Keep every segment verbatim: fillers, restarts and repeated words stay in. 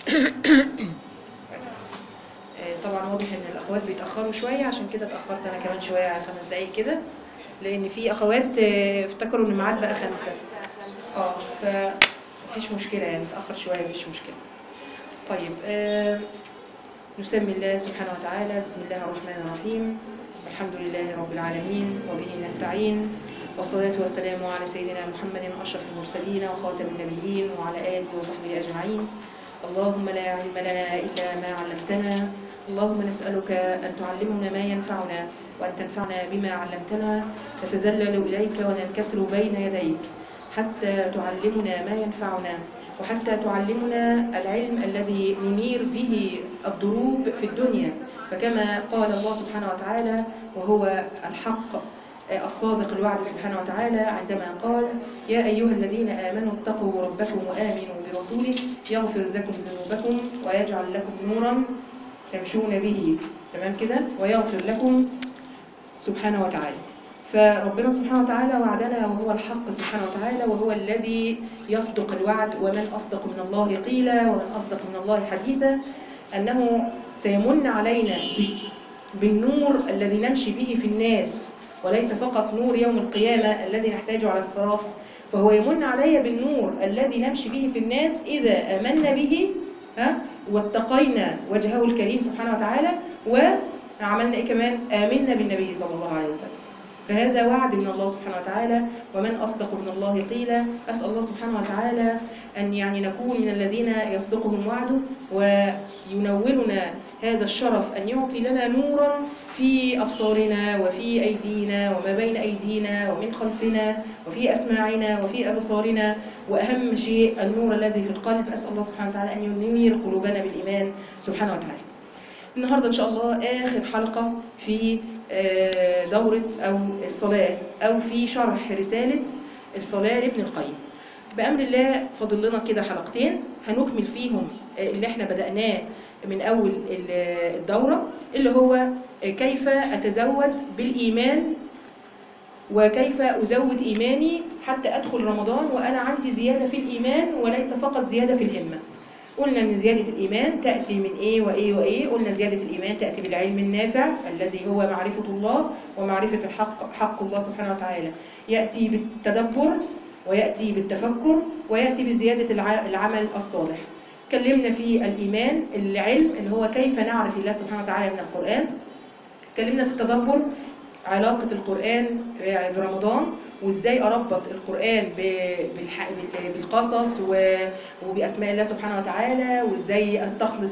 طبعا واضح ان الاخوات بيتاخروا شويه، عشان كده اتاخرت انا كمان شويه خمس دقايق كده، لان في اخوات افتكروا ان الميعاد بقى خمسة. اه فمفيش مشكله يعني، اتاخر شويه مفيش مشكله. طيب آه نسمي الله سبحانه وتعالى. بسم الله الرحمن الرحيم. الحمد لله رب العالمين وبه نستعين، والصلاة والسلام على سيدنا محمد أشرف المرسلين وخاتم النبيين وعلى آله وصحبه أجمعين. اللهم لا علم لنا إلا ما علمتنا، اللهم نسألك أن تعلمنا ما ينفعنا وأن تنفعنا بما علمتنا، نتذلل إليك وننكسر بين يديك حتى تعلمنا ما ينفعنا، وحتى تعلمنا العلم الذي ننير به الضروب في الدنيا. فكما قال الله سبحانه وتعالى وهو الحق الصادق الوعد سبحانه وتعالى عندما قال: يا أيها الذين آمنوا اتقوا ربكم وآمنوا برسوله يغفر لكم ذنوبكم ويجعل لكم نورا تمشون به. تمام كده؟ ويغفر لكم سبحانه وتعالى. فربنا سبحانه وتعالى وعدنا وهو الحق سبحانه وتعالى، وهو الذي يصدق الوعد، ومن أصدق من الله قيلا ومن أصدق من الله حديثا، أنه سيمن علينا بالنور الذي نمشي به في الناس، وليس فقط نور يوم القيامة الذي نحتاجه على الصراط. فهو يمن علي بالنور الذي نمشي به في الناس إذا آمنا به ها واتقينا وجهه الكريم سبحانه وتعالى، وعملنا إيه كمان؟ آمنا بالنبي صلى الله عليه وسلم. فهذا وعد من الله سبحانه وتعالى، ومن أصدق من الله قيلا. أسأل الله سبحانه وتعالى أن يعني نكون من الذين يصدقهم وعده، وينولنا هذا الشرف أن يعطي لنا نورا في أبصارنا وفي أيدينا وما بين أيدينا ومن خلفنا وفي أسماعنا وفي أبصارنا، وأهم شيء النور الذي في القلب. أسأل الله سبحانه وتعالى أن ينير قلوبنا بالإيمان سبحانه وتعالى. النهاردة إن شاء الله آخر حلقة في دورة أو الصلاة، أو في شرح رسالة الصلاة لابن القيم. بأمر الله فاضل لنا كده حلقتين هنكمل فيهم اللي احنا بدأناه من أول الدورة، اللي هو كيف أتزود بالإيمان، وكيف أزود إيماني حتى أدخل رمضان وأنا عندي زيادة في الإيمان وليس فقط زيادة في الهمة. قلنا أن زيادة الإيمان تأتي من إيه وإيه وإيه. قلنا زيادة الإيمان تأتي بالعلم النافع الذي هو معرفة الله ومعرفة الحق، حق الله سبحانه وتعالى. يأتي بالتدبر، ويأتي بالتفكر، ويأتي بزيادة العمل الصالح. تكلمنا في الإيمان العلم اللي هو كيف نعرف الله سبحانه وتعالى من القرآن. تكلمنا في التدبر علاقة القرآن برمضان، وإزاي أربط القرآن بالقصص وبأسماء الله سبحانه وتعالى، وإزاي أستخلص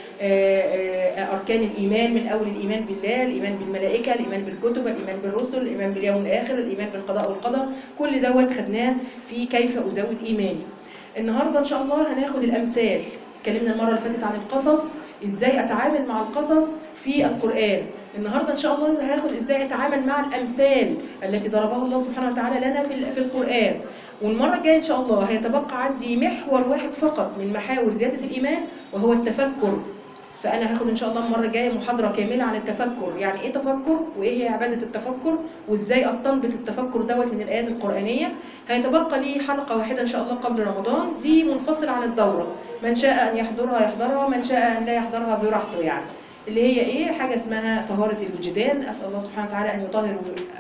أركان الإيمان من أول الإيمان بالله، الإيمان بالملائكة، الإيمان بالكتب، الإيمان بالرسل، الإيمان باليوم الآخر، الإيمان بالقضاء والقدر. كل دوت خدناه في كيف أزود إيماني. النهاردة إن شاء الله هناخد الأمثال. اتكلمنا المرة اللي فاتت عن القصص، إزاي أتعامل مع القصص في القرآن. النهاردة إن شاء الله هاخد إزاي أتعامل مع الأمثال التي ضربها الله سبحانه وتعالى لنا في القرآن. والمرة الجاية إن شاء الله هيتبقى عندي محور واحد فقط من محاور زيادة الإيمان، وهو التفكر. فأنا هاخد إن شاء الله المرة الجاية محاضرة كاملة عن التفكر، يعني إيه تفكر وإيه هي عبادة التفكر، وإزاي أستنبط التفكر دوت من الآيات القرآنية. هيتبقى لي حلقة واحدة إن شاء الله قبل رمضان، دي منفصلة عن الدورة، من شاء أن يحضرها يحضرها، من شاء أن لا يحضرها براحته يعني. اللي هي إيه؟ حاجة اسمها طهارة الوجدان. أسأل الله سبحانه وتعالى أن يطهر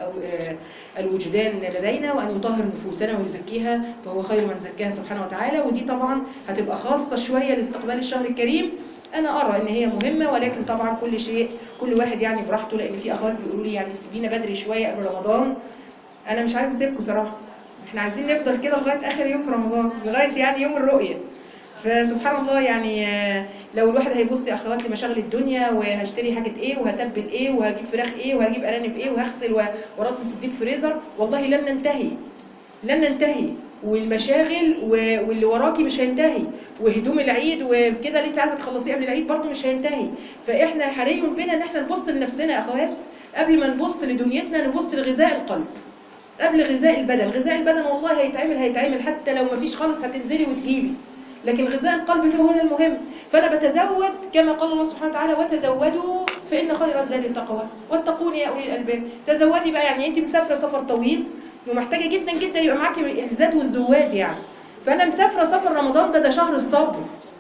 الوجدان لدينا، وأن يطهر نفوسنا ويزكيها، فهو خير من زكاها سبحانه وتعالى. ودي طبعا هتبقى خاصة شوية لاستقبال الشهر الكريم. أنا أرى إن هي مهمة، ولكن طبعا كل شيء كل واحد يعني براحته، لأن في أخوات بيقولوا لي يعني سيبينا بدري شوية قبل رمضان. أنا مش عايزة أسيبكم صراحة، إحنا عايزين نفضل كده لغاية آخر يوم في رمضان، لغاية يعني يوم الرؤية. فسبحان الله يعني لو الواحد هيبص يا اخوات لمشاغل الدنيا، وهشتري حاجه ايه وهتبل ايه وهجيب فراخ ايه وهجيب ارانب ايه وهغسل ورصص الديب فريزر، والله لن ننتهي لن ننتهي. والمشاغل واللي وراكي مش هينتهي، وهدوم العيد وكده اللي انت عايزه تخلصيه قبل العيد برضه مش هينتهي. فاحنا حري بنا ان احنا نبص لنفسنا يا اخوات، قبل ما نبص لدنيتنا نبص لغذاء القلب قبل غذاء البدن. غذاء البدن والله هيتعمل هيتعمل حتى لو مفيش خالص هتنزلي وتجيبي، لكن غذاء القلب هو المهم. فأنا بتزود كما قال الله سبحانه وتعالى: وتزودوا فإن خير الزاد التقوى واتقون يا أولي الألباب. تزودي بقى، يعني أنت مسافرة سفر طويل ومحتاجة جدا جدا يبقى معاكي الزاد والزواد يعني. فأنا مسافرة سفر رمضان ده ده شهر الصبر،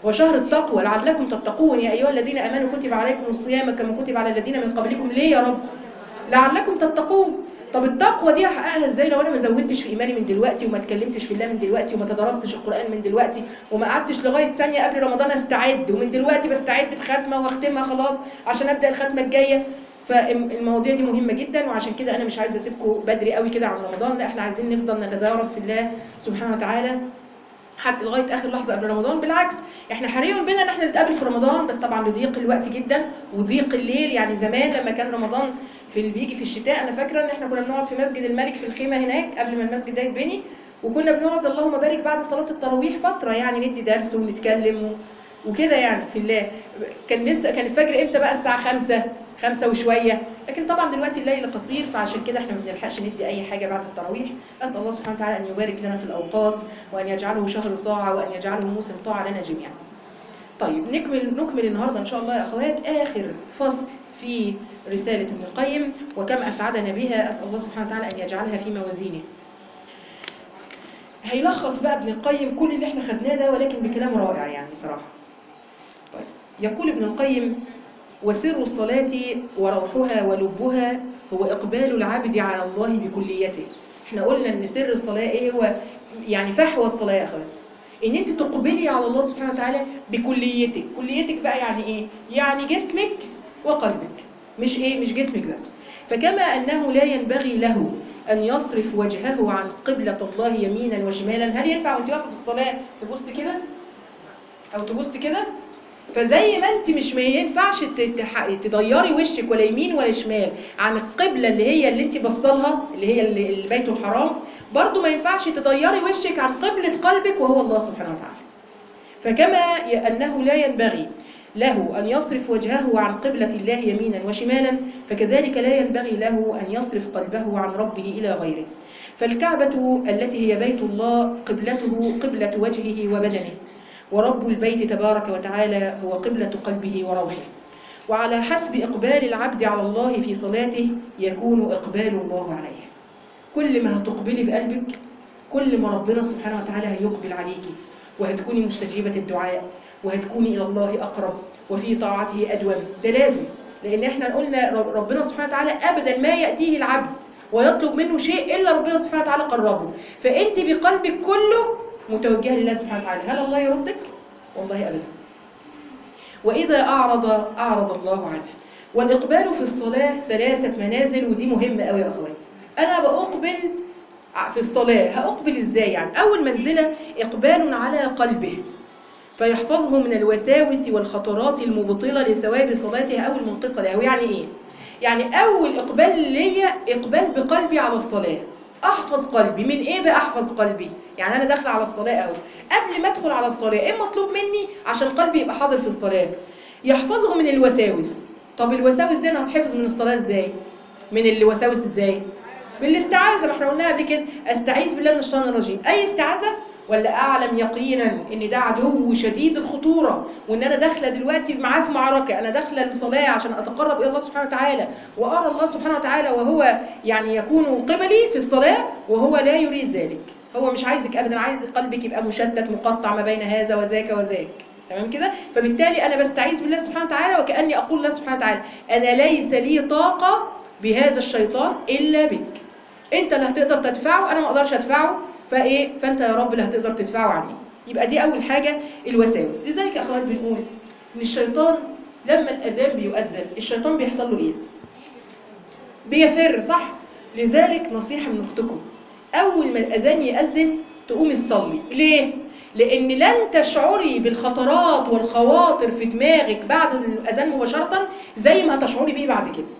وشهر التقوى لعلكم تتقون يا ايها الذين امنوا كتب عليكم الصيام كما كتب على الذين من قبلكم ليه يا رب؟ لعلكم تتقون. طب التقوى دي هحققها ازاي لو انا ما زودتش في ايماني من دلوقتي وما اتكلمتش في الله من دلوقتي وما تدرستش القران من دلوقتي وما قعدتش لغايه ثانيه قبل رمضان استعد ومن دلوقتي بستعد بختمه واختمها خلاص عشان ابدا الختمه الجايه. فالمواضيع دي مهمه جدا، وعشان كده انا مش عايزه اسيبكم بدري قوي كده عن رمضان، لا احنا عايزين نفضل نتدارس في الله سبحانه وتعالى حتى لغايه اخر لحظه قبل رمضان. بالعكس احنا حري بنا ان احنا نتقابل في رمضان، بس طبعا لضيق الوقت جدا وضيق الليل. يعني زمان لما كان رمضان في اللي بيجي في الشتاء، انا فاكره ان احنا كنا بنقعد في مسجد الملك في الخيمه هناك قبل ما المسجد ده يتبني، وكنا بنقعد اللهم بارك بعد صلاه التراويح فتره يعني ندي درس ونتكلم وكده يعني في الله. كان لسه كان الفجر امتى بقى؟ الساعه خمسة خمسة وشويه، لكن طبعا دلوقتي الليل قصير فعشان كده احنا ما بنلحقش ندي اي حاجه بعد التراويح. اسال الله سبحانه وتعالى ان يبارك لنا في الاوقات وان يجعله شهر طاعه وان يجعله موسم طاعه لنا جميعا. طيب نكمل نكمل النهارده ان شاء الله يا اخوات اخر فصل في رساله ابن القيم وكم اسعدنا بها. اسال الله سبحانه وتعالى ان يجعلها في موازينه. هيلخص بقى ابن القيم كل اللي احنا خدناه ده ولكن بكلام رائع يعني بصراحه. طيب يقول ابن القيم: وسر الصلاة وروحها ولبها هو إقبال العبد على الله بكليته. احنا قلنا ان سر الصلاة ايه هو؟ يعني فحوى الصلاة يا اخوات، ان انت تقبلي على الله سبحانه وتعالى بكليتك. كليتك بقى يعني ايه؟ يعني جسمك وقلبك، مش ايه؟ مش جسمك بس. فكما انه لا ينبغي له ان يصرف وجهه عن قبلة الله يمينا وشمالا. هل ينفع وانت واقفة في الصلاة تبص كده او تبص كده؟ فزي ما انت مش ما ينفعش تضيري وشك ولا يمين ولا شمال عن القبلة اللي هي اللي انت بصلها اللي هي اللي بيت الحرام، برضو ما ينفعش تضيري وشك عن قبلة قلبك وهو الله سبحانه وتعالى. فكما أنه لا ينبغي له أن يصرف وجهه عن قبلة الله يمينا وشمالا، فكذلك لا ينبغي له أن يصرف قلبه عن ربه إلى غيره. فالكعبة التي هي بيت الله قبلته قبلة وجهه وبدنه، ورب البيت تبارك وتعالى هو قبلة قلبه وروحه. وعلى حسب إقبال العبد على الله في صلاته يكون إقبال الله عليه. كل ما هتقبلي بقلبك كل ما ربنا سبحانه وتعالى هيقبل عليكي، وهتكوني مستجيبة الدعاء، وهتكوني إلى الله أقرب، وفي طاعته أدوم. ده لازم، لأن احنا قلنا ربنا سبحانه وتعالى أبدا ما يأتيه العبد ويطلب منه شيء إلا ربنا سبحانه وتعالى قربه. فأنت بقلبك كله متوجهة لله سبحانه وتعالى. هل الله يردك؟ والله أبدا. وإذا أعرض أعرض الله عنه. والإقبال في الصلاة ثلاثة منازل، ودي مهمة قوي يا أخوات. أنا بأقبل في الصلاة، هأقبل إزاي؟ يعني أول منزلة إقبال على قلبه فيحفظه من الوساوس والخطرات المبطلة لثواب صلاته أو المنقصة له. يعني إيه؟ يعني أول إقبال ليا إقبال بقلبي على الصلاة. أحفظ قلبي من إيه بقى أحفظ قلبي؟ يعني أنا داخلة على الصلاة أهو، قبل ما أدخل على الصلاة إيه مطلوب مني عشان قلبي يبقى حاضر في الصلاة؟ يحفظه من الوساوس. طب الوساوس دي أنا هتحفظ من الصلاة إزاي؟ من الوساوس إزاي؟ بالاستعاذة. ما احنا قلناها قبل كده، أستعيذ بالله من الشيطان الرجيم. أي استعاذة؟ ولا أعلم يقينا إن ده عدو شديد الخطورة، وإن أنا داخلة دلوقتي معاه في معركة، أنا داخلة للصلاة عشان أتقرب إلى الله سبحانه وتعالى وأرى الله سبحانه وتعالى وهو يعني يكون قبلي في الصلاة، وهو لا يريد ذلك. هو مش عايزك أبدا، عايز قلبك يبقى مشتت مقطع ما بين هذا وذاك وذاك. تمام كده؟ فبالتالي أنا بستعيذ بالله سبحانه وتعالى وكأني أقول الله سبحانه وتعالى أنا ليس لي طاقة بهذا الشيطان إلا بك. أنت اللي هتقدر تدفعه، أنا ما أقدرش أدفعه، فايه فانت يا رب اللي هتقدر تدفعه عني. يبقى دي اول حاجه الوساوس. لذلك يا اخوات بنقول ان الشيطان لما الاذان بيؤذن الشيطان بيحصل له ايه؟ بيفر، صح؟ لذلك نصيحه من اختكم، اول ما الاذان يؤذن تقومي تصلي. ليه؟ لان لن تشعري بالخطرات والخواطر في دماغك بعد الاذان مباشره زي ما هتشعري بيه بعد كده.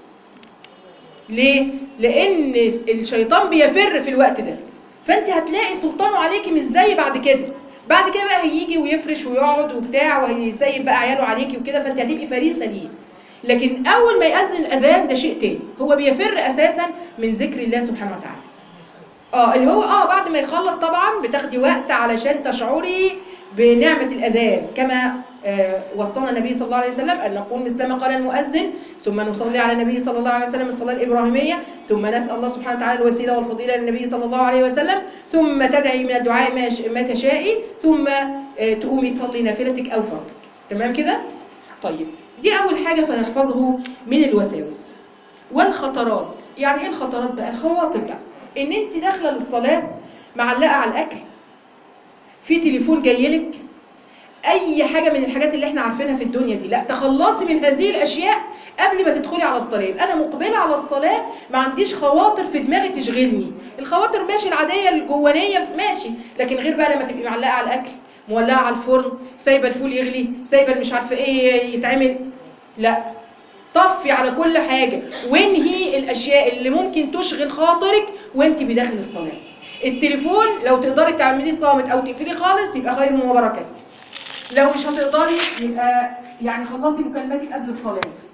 ليه؟ لان الشيطان بيفر في الوقت ده، فانت هتلاقي سلطانه عليكي مش زي بعد كده. بعد كده بقى هيجي ويفرش ويقعد وبتاع وهيسيب بقى عياله عليكي وكده، فانت هتبقي فريسه ليه. لكن اول ما يأذن الاذان ده شيء تاني، هو بيفر اساسا من ذكر الله سبحانه وتعالى. اه اللي هو اه بعد ما يخلص طبعا بتاخدي وقت علشان تشعري بنعمة الأذان كما وصلنا النبي صلى الله عليه وسلم أن نقول مثل ما قال المؤذن، ثم نصلي على النبي صلى الله عليه وسلم الصلاة الإبراهيمية، ثم نسأل الله سبحانه وتعالى الوسيلة والفضيلة للنبي صلى الله عليه وسلم، ثم تدعي من الدعاء ما تشائي، ثم تقومي تصلي نافلتك أو فرضك. تمام كده؟ طيب دي أول حاجة فنحفظه من الوساوس. والخطرات، يعني إيه الخطرات بقى؟ الخواطر بقى، إن أنت داخلة للصلاة معلقة على الأكل، في تليفون جايلك، أي حاجة من الحاجات اللي احنا عارفينها في الدنيا دي، لا تخلصي من هذه الأشياء قبل ما تدخلي على الصلاة. يبقى أنا مقبلة على الصلاة ما عنديش خواطر في دماغي تشغلني. الخواطر ماشي العادية الجوانية ماشي، لكن غير بقى لما تبقي معلقة على الأكل، مولعة على الفرن، سايبة الفول يغلي، سايبة مش عارفة إيه يتعمل، لا، طفي على كل حاجة وانهي الأشياء اللي ممكن تشغل خاطرك وانت بداخل الصلاة. التليفون لو تقدري تعمليه صامت أو تقفليه خالص يبقى خير وبركة، لو مش هتقدري يبقى يعني خلصي مكالماتك قبل الصلاة.